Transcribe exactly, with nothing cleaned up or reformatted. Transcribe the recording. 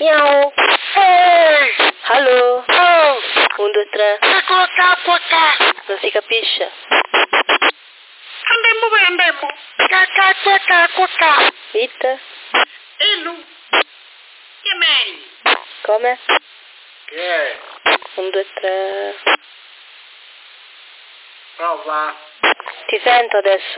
Miau. Ehi! Allo? Oh! Un, due, tre. Che cosa puttà? Non si capisce. Andiamo bene, andiamo. Che cazzo è che puttà? It? E lui? Che meglio? Come? Che è? Un, due, tre. Prova. Ti sento adesso.